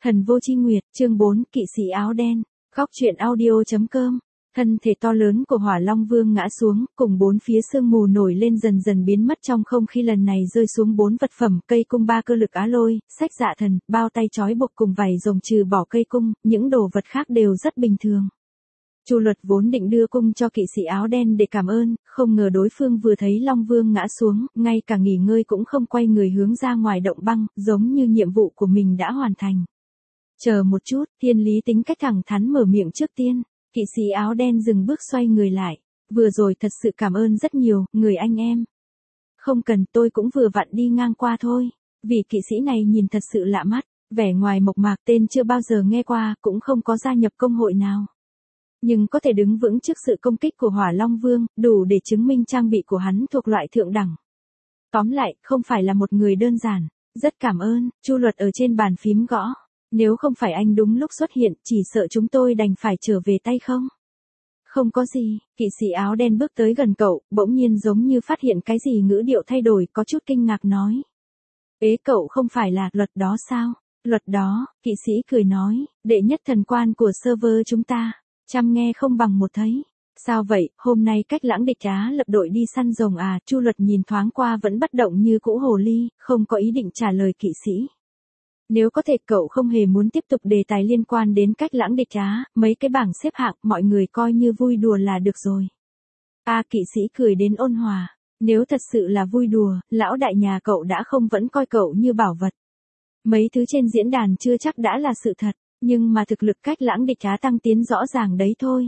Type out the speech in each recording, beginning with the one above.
Thần vô chi nguyệt, chương 4, kỵ sĩ áo đen. Góc truyện audio.com. Thân thể to lớn của Hỏa Long Vương ngã xuống, cùng bốn phía sương mù nổi lên dần dần biến mất trong không khí. Lần này rơi xuống 4 vật phẩm: cây cung 3 cơ lực á lôi, sách dạ thần, bao tay trói buộc cùng vảy rồng. Trừ bỏ cây cung, những đồ vật khác đều rất bình thường. Chu Luật vốn định đưa cung cho kỵ sĩ áo đen để cảm ơn, không ngờ đối phương vừa thấy Long Vương ngã xuống, ngay cả nghỉ ngơi cũng không, quay người hướng ra ngoài động băng, giống như nhiệm vụ của mình đã hoàn thành. Chờ một chút, Thiên Lý tính cách thẳng thắn mở miệng trước tiên. Kỵ sĩ áo đen dừng bước xoay người lại. Vừa rồi thật sự cảm ơn rất nhiều, người anh em. Không cần, tôi cũng vừa vặn đi ngang qua thôi. Vì kỵ sĩ này nhìn thật sự lạ mắt, vẻ ngoài mộc mạc, tên chưa bao giờ nghe qua, cũng không có gia nhập công hội nào. Nhưng có thể đứng vững trước sự công kích của Hỏa Long Vương, đủ để chứng minh trang bị của hắn thuộc loại thượng đẳng. Tóm lại, không phải là một người đơn giản. Rất cảm ơn. Chu Luật ở trên bàn phím gõ. Nếu không phải anh đúng lúc xuất hiện, chỉ sợ chúng tôi đành phải trở về tay không? Không có gì. Kỵ sĩ áo đen bước tới gần cậu, bỗng nhiên giống như phát hiện cái gì, ngữ điệu thay đổi, có chút kinh ngạc nói. Ế, cậu không phải là Luật đó sao? Luật đó, kỵ sĩ cười nói, đệ nhất thần quan của server chúng ta. Chăm nghe không bằng một thấy. Sao vậy, hôm nay Cách Lãng địch Á lập đội đi săn rồng à? Chu Luật nhìn thoáng qua vẫn bất động như cũ hồ ly, không có ý định trả lời kỵ sĩ. Nếu có thể cậu không hề muốn tiếp tục đề tài liên quan đến Cách Lãng địch Á, mấy cái bảng xếp hạng, mọi người coi như vui đùa là được rồi. Kỵ sĩ cười đến ôn hòa. Nếu thật sự là vui đùa, lão đại nhà cậu đã không vẫn coi cậu như bảo vật. Mấy thứ trên diễn đàn chưa chắc đã là sự thật, nhưng mà thực lực Cách Lãng địch Á tăng tiến rõ ràng đấy thôi.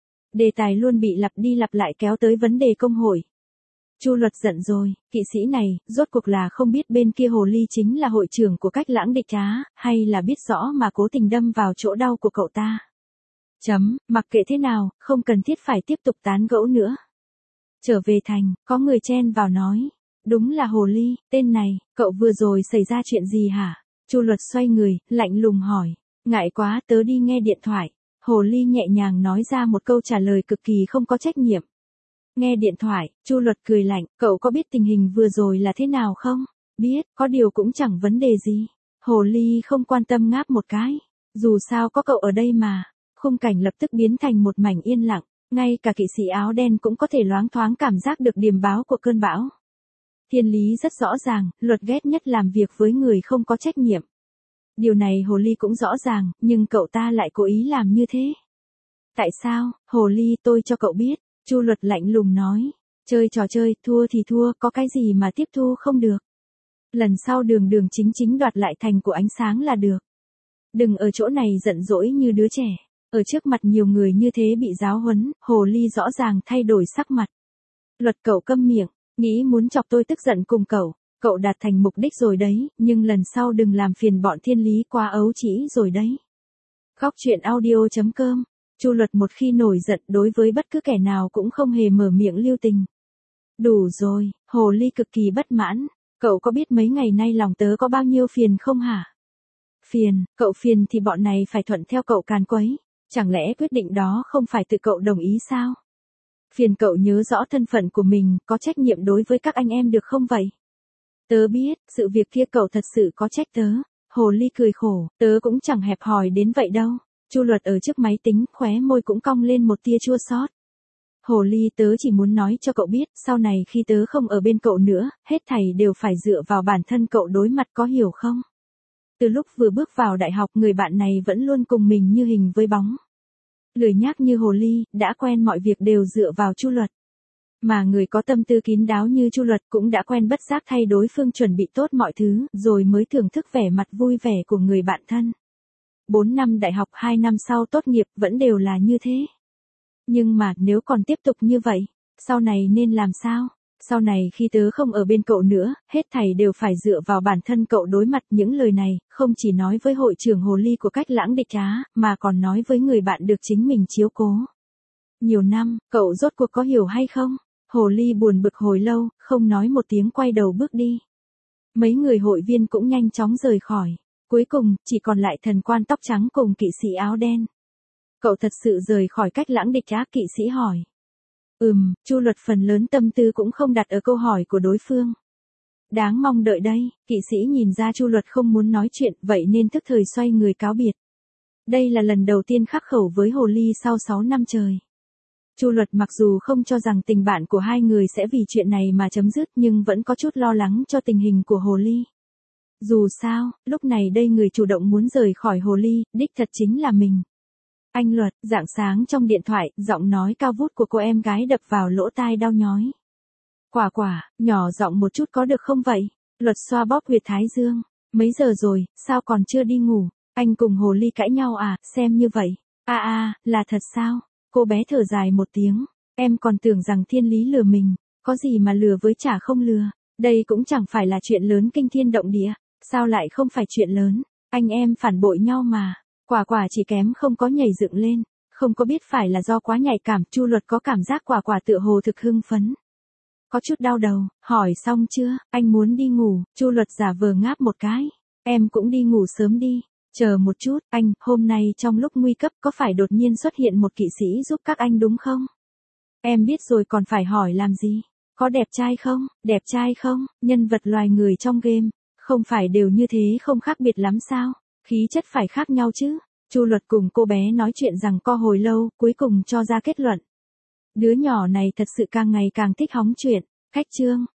Đề tài luôn bị lặp đi lặp lại kéo tới vấn đề công hội. Chu Luật giận rồi, kỵ sĩ này, rốt cuộc là không biết bên kia hồ ly chính là hội trưởng của Cách Lãng địch Á, hay là biết rõ mà cố tình đâm vào chỗ đau của cậu ta. Mặc kệ thế nào, không cần thiết phải tiếp tục tán gẫu nữa. Trở về thành, có người chen vào nói. Đúng là hồ ly, tên này, cậu vừa rồi xảy ra chuyện gì hả? Chu Luật xoay người, lạnh lùng hỏi. Ngại quá, tớ đi nghe điện thoại. Hồ ly nhẹ nhàng nói ra một câu trả lời cực kỳ không có trách nhiệm. Nghe điện thoại, Chu Luật cười lạnh, cậu có biết tình hình vừa rồi là thế nào không? Biết, có điều cũng chẳng vấn đề gì. Hồ ly không quan tâm ngáp một cái. Dù sao có cậu ở đây mà. Khung cảnh lập tức biến thành một mảnh yên lặng. Ngay cả kỵ sĩ áo đen cũng có thể loáng thoáng cảm giác được điềm báo của cơn bão. Thiên lý rất rõ ràng, Luật ghét nhất làm việc với người không có trách nhiệm. Điều này hồ ly cũng rõ ràng, nhưng cậu ta lại cố ý làm như thế. Tại sao? Hồ ly, tôi cho cậu biết. Chu Luật lạnh lùng nói. Chơi trò chơi, thua thì thua, có cái gì mà tiếp thu không được. Lần sau đường đường chính chính đoạt lại thành của ánh sáng là được. Đừng ở chỗ này giận dỗi như đứa trẻ. Ở trước mặt nhiều người như thế bị giáo huấn, hồ ly rõ ràng thay đổi sắc mặt. Luật, cậu câm miệng, nghĩ muốn chọc tôi tức giận cùng cậu. Cậu đạt thành mục đích rồi đấy, nhưng lần sau đừng làm phiền bọn thiên lý quá ấu trĩ rồi đấy. Góc truyện audio.com. Chu Luật một khi nổi giận đối với bất cứ kẻ nào cũng không hề mở miệng lưu tình. Đủ rồi, hồ ly cực kỳ bất mãn. Cậu có biết mấy ngày nay lòng tớ có bao nhiêu phiền không hả? Phiền, cậu phiền thì bọn này phải thuận theo cậu càn quấy. Chẳng lẽ quyết định đó không phải tự cậu đồng ý sao? Phiền cậu nhớ rõ thân phận của mình, có trách nhiệm đối với các anh em được không vậy? Tớ biết, sự việc kia cậu thật sự có trách tớ. Hồ ly cười khổ, tớ cũng chẳng hẹp hòi đến vậy đâu. Chu Luật ở trước máy tính, khóe môi cũng cong lên một tia chua xót. Hồ ly, tớ chỉ muốn nói cho cậu biết, sau này khi tớ không ở bên cậu nữa, hết thảy đều phải dựa vào bản thân cậu đối mặt, có hiểu không? Từ lúc vừa bước vào đại học, người bạn này vẫn luôn cùng mình như hình với bóng. Lười nhác như hồ ly, đã quen mọi việc đều dựa vào Chu Luật. Mà người có tâm tư kín đáo như Chu Luật cũng đã quen bất giác thay đối phương chuẩn bị tốt mọi thứ, rồi mới thưởng thức vẻ mặt vui vẻ của người bạn thân. 4 năm đại học, 2 năm sau tốt nghiệp vẫn đều là như thế. Nhưng mà nếu còn tiếp tục như vậy, sau này nên làm sao? Sau này khi tớ không ở bên cậu nữa, hết thảy đều phải dựa vào bản thân cậu đối mặt. Những lời này, không chỉ nói với hội trưởng hồ ly của Cách Lãng địch Á, mà còn nói với người bạn được chính mình chiếu cố. Nhiều năm, cậu rốt cuộc có hiểu hay không? Hồ ly buồn bực hồi lâu, không nói một tiếng quay đầu bước đi. Mấy người hội viên cũng nhanh chóng rời khỏi. Cuối cùng, chỉ còn lại thần quan tóc trắng cùng kỵ sĩ áo đen. Cậu thật sự rời khỏi Cách Lãng địch Á? Kỵ sĩ hỏi. Chu Luật phần lớn tâm tư cũng không đặt ở câu hỏi của đối phương. Đáng mong đợi đây, kỵ sĩ nhìn ra Chu Luật không muốn nói chuyện, vậy nên tức thời xoay người cáo biệt. Đây là lần đầu tiên khắc khẩu với hồ ly sau 6 năm trời. Chu Luật mặc dù không cho rằng tình bạn của hai người sẽ vì chuyện này mà chấm dứt, nhưng vẫn có chút lo lắng cho tình hình của hồ ly. Dù sao, lúc này đây người chủ động muốn rời khỏi hồ ly, đích thật chính là mình. Anh Luật, rạng sáng trong điện thoại, giọng nói cao vút của cô em gái đập vào lỗ tai đau nhói. Quả quả, nhỏ giọng một chút có được không vậy? Luật xoa bóp huyệt thái dương. Mấy giờ rồi, sao còn chưa đi ngủ? Anh cùng hồ ly cãi nhau à, xem như vậy. Là thật sao? Cô bé thở dài một tiếng. Em còn tưởng rằng Thiên Lý lừa mình. Có gì mà lừa với chả không lừa. Đây cũng chẳng phải là chuyện lớn kinh thiên động địa. Sao lại không phải chuyện lớn? Anh em phản bội nhau mà. Quả quả chỉ kém không có nhảy dựng lên. Không có biết phải là do quá nhạy cảm. Chu Luật có cảm giác quả quả tựa hồ thực hưng phấn. Có chút đau đầu, hỏi xong chưa, anh muốn đi ngủ, Chu Luật giả vờ ngáp một cái. Em cũng đi ngủ sớm đi. Chờ một chút, anh, hôm nay trong lúc nguy cấp có phải đột nhiên xuất hiện một kỵ sĩ giúp các anh đúng không? Em biết rồi còn phải hỏi làm gì? Có đẹp trai không? Đẹp trai không? Nhân vật loài người trong game, không phải đều như thế không khác biệt lắm sao? Khí chất phải khác nhau chứ. Chu Luật cùng cô bé nói chuyện rằng co hồi lâu, cuối cùng cho ra kết luận. Đứa nhỏ này thật sự càng ngày càng thích hóng chuyện. Khách trương,